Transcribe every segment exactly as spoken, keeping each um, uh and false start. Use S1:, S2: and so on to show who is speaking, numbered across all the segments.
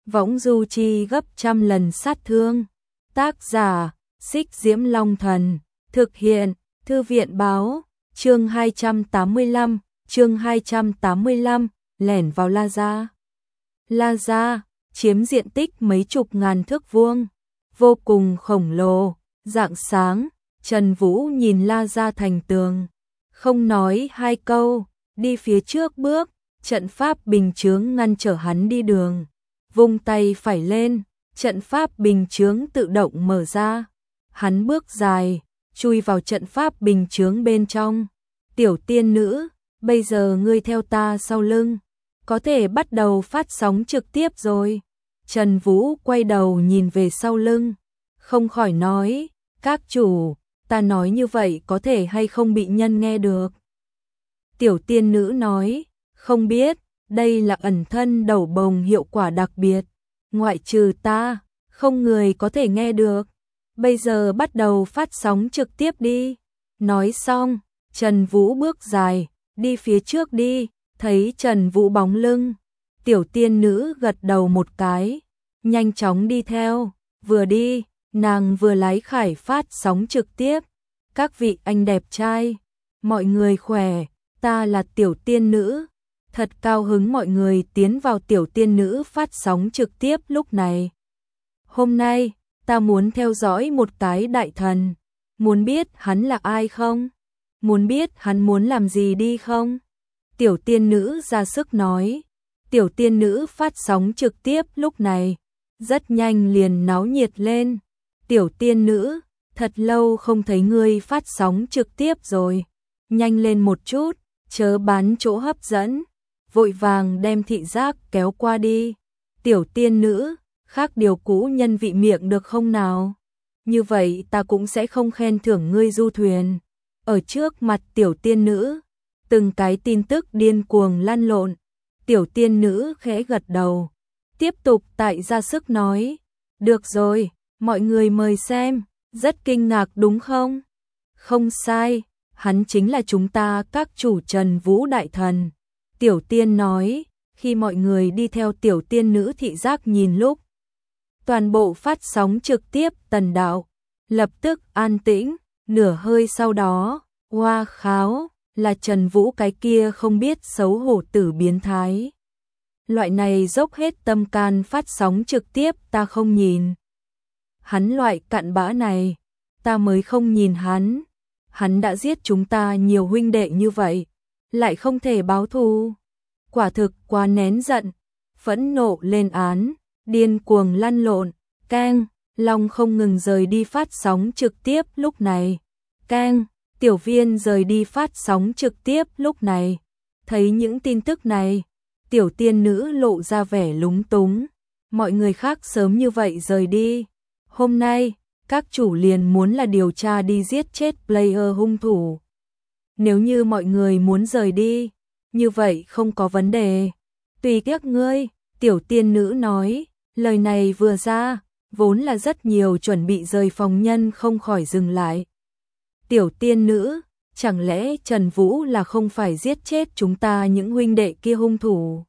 S1: võng du chi gấp trăm lần sát thương. Tác giả, Xích Diễm Long Thần, thực hiện, Thư viện báo, chương hai trăm tám mươi lăm, chương hai trăm tám mươi lăm, lẻn vào La Gia. La Gia, chiếm diện tích mấy chục ngàn thước vuông, vô cùng khổng lồ, rạng sáng, Trần Vũ nhìn La Gia thành tường, không nói hai câu, đi phía trước bước, trận pháp bình chướng ngăn trở hắn đi đường. Vung tay phải lên, trận pháp bình chướng tự động mở ra. Hắn bước dài, chui vào trận pháp bình chướng bên trong. Tiểu tiên nữ, bây giờ ngươi theo ta sau lưng, có thể bắt đầu phát sóng trực tiếp rồi. Trần Vũ quay đầu nhìn về sau lưng, không khỏi nói, các chủ, ta nói như vậy có thể hay không bị nhân nghe được. Tiểu tiên nữ nói, không biết, đây là ẩn thân đầu bồng hiệu quả đặc biệt, ngoại trừ ta, không người có thể nghe được. Bây giờ bắt đầu phát sóng trực tiếp đi. Nói xong, Trần Vũ bước dài, đi phía trước đi, thấy Trần Vũ bóng lưng. Tiểu tiên nữ gật đầu một cái, nhanh chóng đi theo, vừa đi, nàng vừa lái khải phát sóng trực tiếp. Các vị anh đẹp trai, mọi người khỏe, ta là tiểu tiên nữ. Thật cao hứng mọi người tiến vào tiểu tiên nữ phát sóng trực tiếp lúc này. Hôm nay, ta muốn theo dõi một cái đại thần. Muốn biết hắn là ai không? Muốn biết hắn muốn làm gì đi không? Tiểu tiên nữ ra sức nói. Tiểu tiên nữ phát sóng trực tiếp lúc này, rất nhanh liền náo nhiệt lên. Tiểu tiên nữ, thật lâu không thấy ngươi phát sóng trực tiếp rồi. Nhanh lên một chút, chớ bán chỗ hấp dẫn. Vội vàng đem thị giác kéo qua đi. Tiểu tiên nữ, khác điều cũ nhân vị miệng được không nào? Như vậy ta cũng sẽ không khen thưởng ngươi du thuyền. Ở trước mặt tiểu tiên nữ, từng cái tin tức điên cuồng lăn lộn. Tiểu tiên nữ khẽ gật đầu, tiếp tục tại ra sức nói. Được rồi, mọi người mời xem, rất kinh ngạc đúng không? Không sai, hắn chính là chúng ta các chủ Trần Vũ đại thần. Tiểu tiên nói, khi mọi người đi theo tiểu tiên nữ thị giác nhìn lúc. Toàn bộ phát sóng trực tiếp tần đạo, lập tức an tĩnh, nửa hơi sau đó, oa kháo, là Trần Vũ cái kia không biết xấu hổ tử biến thái. Loại này dốc hết tâm can phát sóng trực tiếp ta không nhìn. Hắn loại cặn bã này, ta mới không nhìn hắn. Hắn đã giết chúng ta nhiều huynh đệ như vậy, lại không thể báo thù. Quả thực quá nén giận, phẫn nộ lên án, điên cuồng lăn lộn, keng, Long không ngừng rời đi phát sóng trực tiếp lúc này. Keng, Tiểu Viên rời đi phát sóng trực tiếp lúc này. Thấy những tin tức này, tiểu tiên nữ lộ ra vẻ lúng túng. Mọi người khác sớm như vậy rời đi. Hôm nay, các chủ liền muốn là điều tra đi giết chết player hung thủ. Nếu như mọi người muốn rời đi, như vậy không có vấn đề. Tùy các ngươi, tiểu tiên nữ nói, lời này vừa ra, vốn là rất nhiều chuẩn bị rời phòng nhân không khỏi dừng lại. Tiểu tiên nữ, chẳng lẽ Trần Vũ là không phải giết chết chúng ta những huynh đệ kia hung thủ?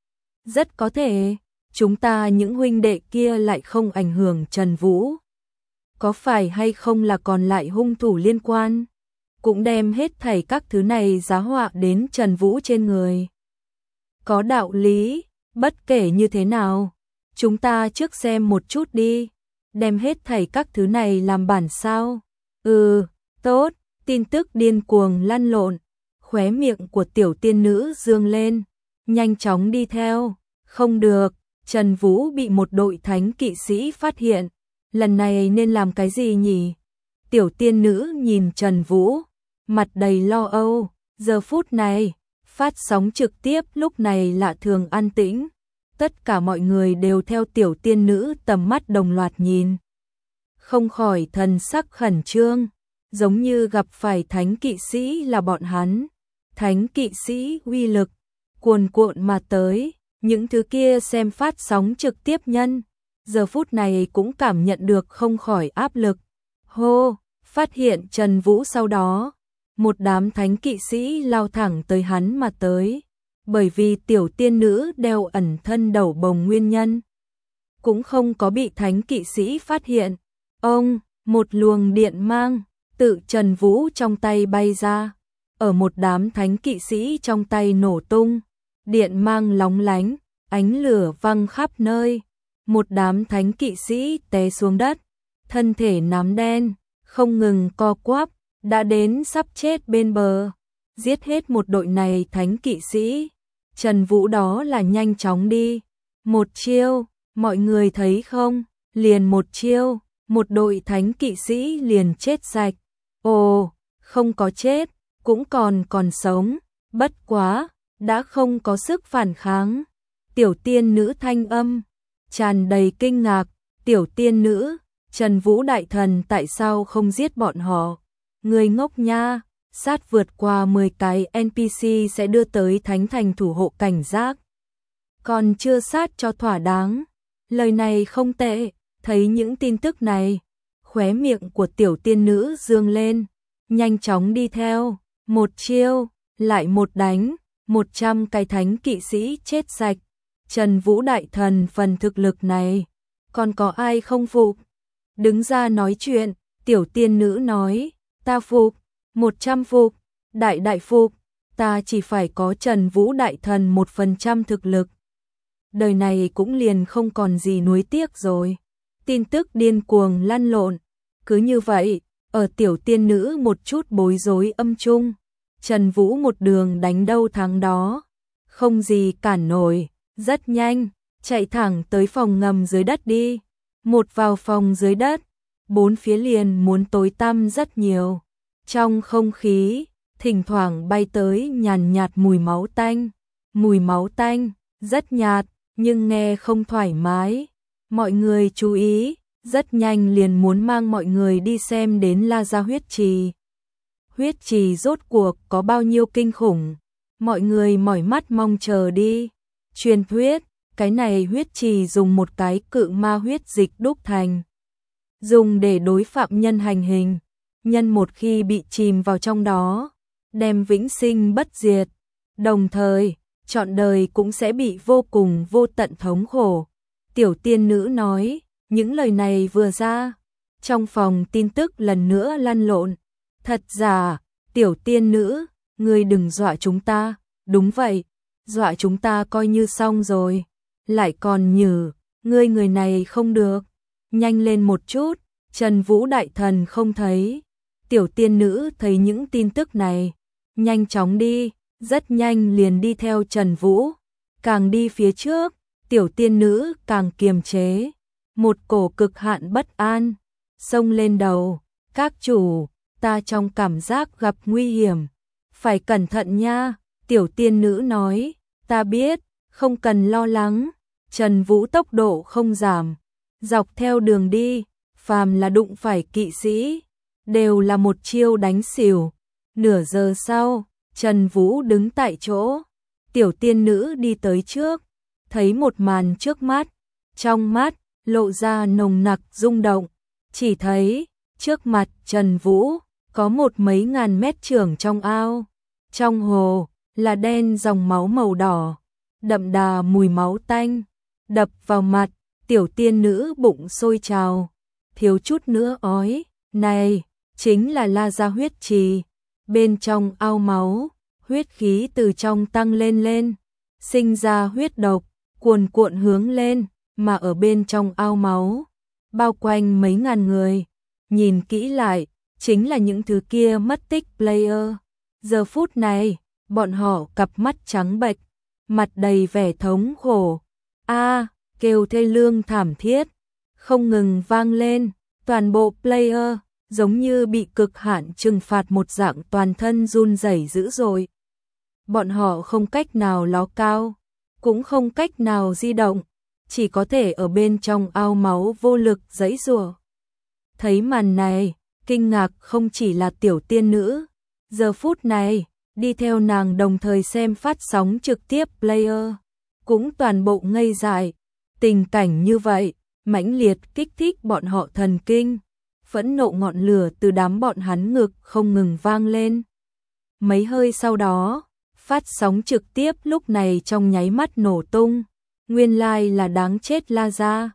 S1: Rất có thể, chúng ta những huynh đệ kia lại không ảnh hưởng Trần Vũ. Có phải hay không là còn lại hung thủ liên quan? Cũng đem hết thảy các thứ này giá họa đến Trần Vũ trên người. Có đạo lý, bất kể như thế nào, chúng ta trước xem một chút đi, đem hết thảy các thứ này làm bản sao. Ừ, tốt, tin tức điên cuồng lăn lộn, khóe miệng của tiểu tiên nữ dương lên, nhanh chóng đi theo. Không được, Trần Vũ bị một đội thánh kỵ sĩ phát hiện, lần này nên làm cái gì nhỉ? Tiểu tiên nữ nhìn Trần Vũ, mặt đầy lo âu. Giờ phút này, phát sóng trực tiếp lúc này lạ thường an tĩnh. Tất cả mọi người đều theo tiểu tiên nữ tầm mắt đồng loạt nhìn. Không khỏi thần sắc khẩn trương, giống như gặp phải thánh kỵ sĩ là bọn hắn. Thánh kỵ sĩ uy lực, cuồn cuộn mà tới, những thứ kia xem phát sóng trực tiếp nhân. Giờ phút này cũng cảm nhận được không khỏi áp lực. Hô, phát hiện Trần Vũ sau đó. Một đám thánh kỵ sĩ lao thẳng tới hắn mà tới. Bởi vì tiểu tiên nữ đeo ẩn thân đầu bồng nguyên nhân. cũng không có bị thánh kỵ sĩ phát hiện. Ông, một luồng điện mang, tự Trần Vũ trong tay bay ra, ở một đám thánh kỵ sĩ trong tay nổ tung, điện mang lóng lánh, ánh lửa văng khắp nơi, một đám thánh kỵ sĩ té xuống đất, thân thể nám đen, không ngừng co quắp, đã đến sắp chết bên bờ. Giết hết một đội này thánh kỵ sĩ, Trần Vũ đó là nhanh chóng đi. Một chiêu, mọi người thấy không, liền một chiêu, một đội thánh kỵ sĩ liền chết sạch. Ồ, không có chết, cũng còn còn sống, bất quá, đã không có sức phản kháng. Tiểu tiên nữ thanh âm, tràn đầy kinh ngạc, tiểu tiên nữ, Trần Vũ đại thần tại sao không giết bọn họ? Người ngốc nha, sát vượt qua mười cái en pê xê sẽ đưa tới thánh thành thủ hộ cảnh giác. Còn chưa sát cho thỏa đáng. Lời này không tệ, thấy những tin tức này, khóe miệng của tiểu tiên nữ dương lên, nhanh chóng đi theo, một chiêu, lại một đánh, một trăm cái thánh kỵ sĩ chết sạch. Trần Vũ đại thần phần thực lực này, còn có ai không phục? Đứng ra nói chuyện, tiểu tiên nữ nói, ta phục, một trăm phục, đại đại phục, ta chỉ phải có Trần Vũ đại thần một phần trăm thực lực. Đời này cũng liền không còn gì nuối tiếc rồi. Tin tức điên cuồng lăn lộn. Cứ như vậy, ở tiểu tiên nữ một chút bối rối âm trung, Trần Vũ một đường đánh đâu thắng đó. Không gì cản nổi, rất nhanh, chạy thẳng tới phòng ngầm dưới đất đi. Một vào phòng dưới đất, bốn phía liền muốn tối tăm rất nhiều. Trong không khí, thỉnh thoảng bay tới nhàn nhạt mùi máu tanh. Mùi máu tanh, rất nhạt, nhưng nghe không thoải mái. Mọi người chú ý, rất nhanh liền muốn mang mọi người đi xem đến La Gia huyết trì. Huyết trì rốt cuộc có bao nhiêu kinh khủng, mọi người mỏi mắt mong chờ đi. Truyền thuyết, cái này huyết trì dùng một cái cự ma huyết dịch đúc thành, dùng để đối phạm nhân hành hình. Nhân một khi bị chìm vào trong đó, đem vĩnh sinh bất diệt, đồng thời trọn đời cũng sẽ bị vô cùng vô tận thống khổ. Tiểu tiên nữ nói, những lời này vừa ra, trong phòng tin tức lần nữa lăn lộn. Thật giả, tiểu tiên nữ, ngươi đừng dọa chúng ta. Đúng vậy, dọa chúng ta coi như xong rồi. Lại còn nhử, ngươi người này không được. Nhanh lên một chút, Trần Vũ đại thần không thấy. Tiểu tiên nữ thấy những tin tức này, nhanh chóng đi, rất nhanh liền đi theo Trần Vũ. Càng đi phía trước, tiểu tiên nữ càng kiềm chế. Một cổ cực hạn bất an xông lên đầu. Các chủ, ta trong cảm giác gặp nguy hiểm, phải cẩn thận nha. Tiểu tiên nữ nói, ta biết, không cần lo lắng. Trần Vũ tốc độ không giảm, dọc theo đường đi, phàm là đụng phải kỵ sĩ, đều là một chiêu đánh xỉu. Nửa giờ sau, Trần Vũ đứng tại chỗ, tiểu tiên nữ đi tới trước, thấy một màn trước mắt, trong mắt lộ ra nồng nặc rung động, chỉ thấy trước mặt Trần Vũ có một mấy ngàn mét trưởng trong ao, trong hồ là đen dòng máu màu đỏ, đậm đà mùi máu tanh, đập vào mặt, tiểu tiên nữ bụng sôi trào, thiếu chút nữa ói. Này, chính là La Gia huyết trì. Bên trong ao máu, huyết khí từ trong tăng lên lên, sinh ra huyết độc, cuồn cuộn hướng lên, mà ở bên trong ao máu, bao quanh mấy ngàn người. Nhìn kỹ lại, chính là những thứ kia mất tích player. Giờ phút này, bọn họ cặp mắt trắng bệch, mặt đầy vẻ thống khổ. A, kêu thê lương thảm thiết, không ngừng vang lên, toàn bộ player giống như bị cực hạn trừng phạt một dạng, toàn thân run rẩy dữ dội. Bọn họ không cách nào ló cao, cũng không cách nào di động, chỉ có thể ở bên trong ao máu vô lực giãy giụa. Thấy màn này, kinh ngạc không chỉ là tiểu tiên nữ, giờ phút này, đi theo nàng đồng thời xem phát sóng trực tiếp player, cũng toàn bộ ngây dại. Tình cảnh như vậy, mãnh liệt kích thích bọn họ thần kinh, phẫn nộ ngọn lửa từ đám bọn hắn ngực không ngừng vang lên. Mấy hơi sau đó, phát sóng trực tiếp lúc này trong nháy mắt nổ tung, nguyên lai là đáng chết La Gia.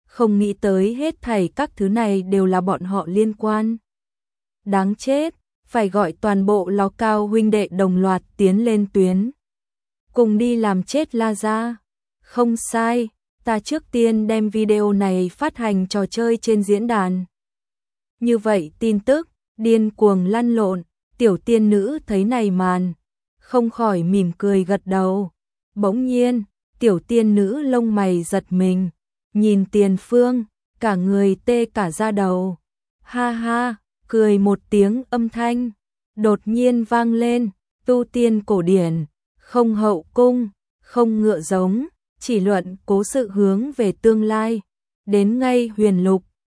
S1: không nghĩ tới hết thảy các thứ này đều là bọn họ liên quan. Đáng chết, phải gọi toàn bộ Ló Cao huynh đệ đồng loạt tiến lên tuyến. Cùng đi làm chết La Gia. Không sai, ta trước tiên đem video này phát hành trò chơi trên diễn đàn. Như vậy tin tức, điên cuồng lăn lộn, tiểu tiên nữ thấy này màn, không khỏi mỉm cười gật đầu. Bỗng nhiên, tiểu tiên nữ lông mày giật mình, nhìn Tiền Phương, cả người tê cả da đầu. Ha ha, cười một tiếng âm thanh, đột nhiên vang lên, tu tiên cổ điển, không hậu cung, không ngựa giống, chỉ luận cố sự hướng về tương lai, đến ngay huyền lục,